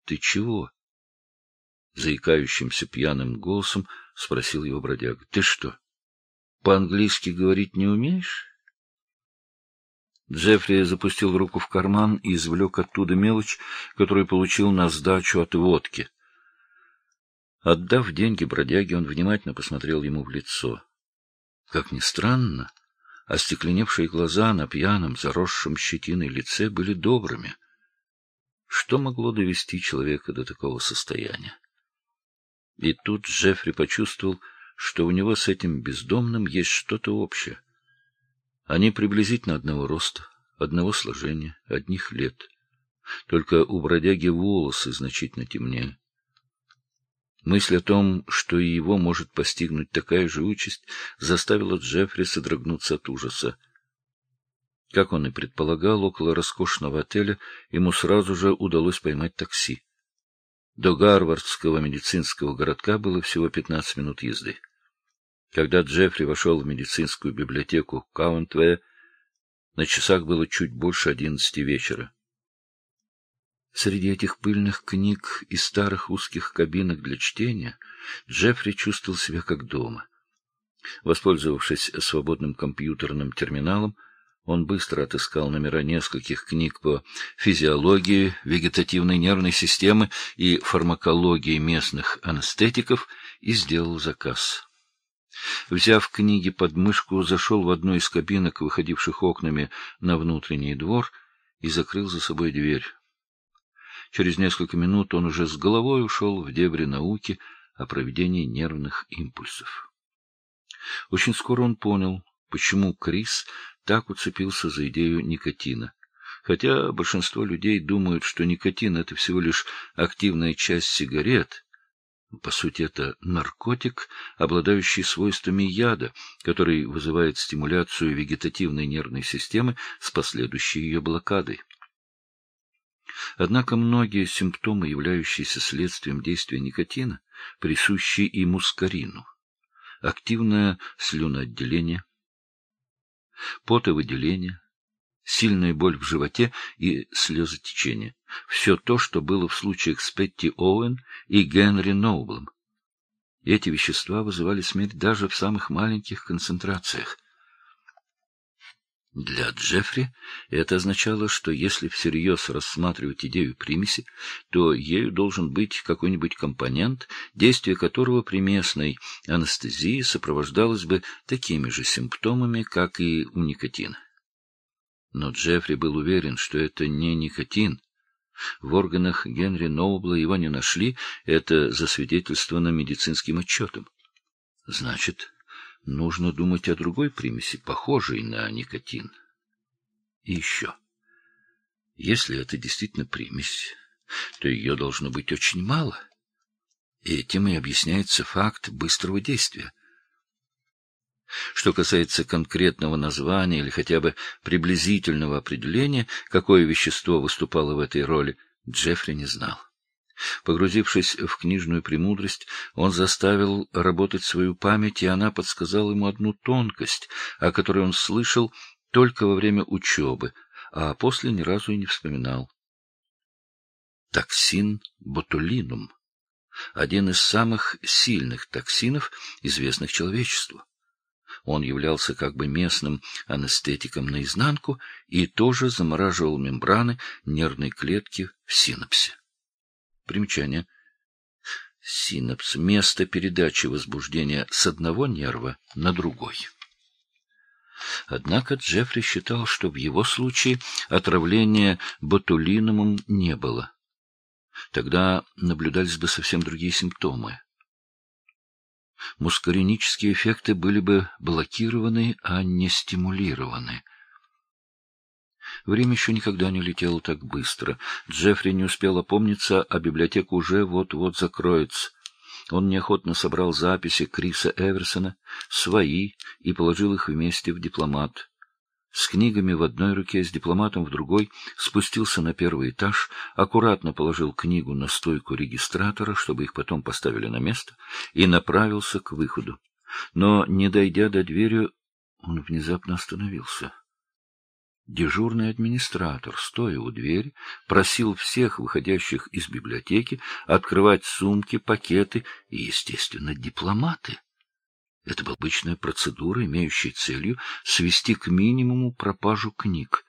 — Ты чего? — заикающимся пьяным голосом спросил его бродяга. — Ты что, по-английски говорить не умеешь? Джеффри запустил руку в карман и извлек оттуда мелочь, которую получил на сдачу от водки. Отдав деньги бродяге, он внимательно посмотрел ему в лицо. Как ни странно, остекленевшие глаза на пьяном, заросшем щетиной лице были добрыми. Что могло довести человека до такого состояния? И тут Джеффри почувствовал, что у него с этим бездомным есть что-то общее. Они приблизительно одного роста, одного сложения, одних лет. Только у бродяги волосы значительно темнее. Мысль о том, что и его может постигнуть такая же участь, заставила Джеффри содрогнуться от ужаса. Как он и предполагал, около роскошного отеля ему сразу же удалось поймать такси. До Гарвардского медицинского городка было всего 15 минут езды. Когда Джеффри вошел в медицинскую библиотеку Каунтвея, на часах было чуть больше 11 вечера. Среди этих пыльных книг и старых узких кабинок для чтения Джеффри чувствовал себя как дома. Воспользовавшись свободным компьютерным терминалом, он быстро отыскал номера нескольких книг по физиологии вегетативной нервной системы и фармакологии местных анестетиков и сделал заказ. Взяв книги под мышку, зашел в одну из кабинок, выходивших окнами на внутренний двор, и закрыл за собой дверь. Через несколько минут он уже с головой ушел в дебри науки о проведении нервных импульсов. Очень скоро он понял, почему Крис так уцепился за идею никотина. Хотя большинство людей думают, что никотин — это всего лишь активная часть сигарет. По сути, это наркотик, обладающий свойствами яда, который вызывает стимуляцию вегетативной нервной системы с последующей ее блокадой. Однако многие симптомы, являющиеся следствием действия никотина, присущи и мускарину. Активное слюноотделение, потовыделение, сильная боль в животе и слезотечение. Все то, что было в случаях с Петти Оуэн и Генри Ноублом. Эти вещества вызывали смерть даже в самых маленьких концентрациях. Для Джеффри это означало, что если всерьез рассматривать идею примеси, то ею должен быть какой-нибудь компонент, действие которого при местной анестезии сопровождалось бы такими же симптомами, как и у никотина. Но Джеффри был уверен, что это не никотин. В органах Генри Ноубла его не нашли, это засвидетельствовано медицинским отчетом. Значит, нужно думать о другой примеси, похожей на никотин. И еще. Если это действительно примесь, то ее должно быть очень мало. И этим и объясняется факт быстрого действия. Что касается конкретного названия или хотя бы приблизительного определения, какое вещество выступало в этой роли, Джеффри не знал. Погрузившись в книжную премудрость, он заставил работать свою память, и она подсказала ему одну тонкость, о которой он слышал только во время учебы, а после ни разу и не вспоминал. Токсин ботулинум — один из самых сильных токсинов, известных человечеству. Он являлся как бы местным анестетиком наизнанку и тоже замораживал мембраны нервной клетки в синапсе. Примечание. Синапс — место передачи возбуждения с одного нерва на другой. Однако Джеффри считал, что в его случае отравления ботулинумом не было. Тогда наблюдались бы совсем другие симптомы. Мускаринические эффекты были бы блокированы, а не стимулированы. Время еще никогда не летело так быстро. Джеффри не успел опомниться, а библиотека уже вот-вот закроется. Он неохотно собрал записи Криса Эверсона, свои, и положил их вместе в дипломат. С книгами в одной руке, с дипломатом в другой, спустился на первый этаж, аккуратно положил книгу на стойку регистратора, чтобы их потом поставили на место, и направился к выходу. Но, не дойдя до двери, он внезапно остановился. Дежурный администратор, стоя у двери, просил всех выходящих из библиотеки открывать сумки, пакеты и, естественно, дипломаты. Это была обычная процедура, имеющая целью свести к минимуму пропажу книг.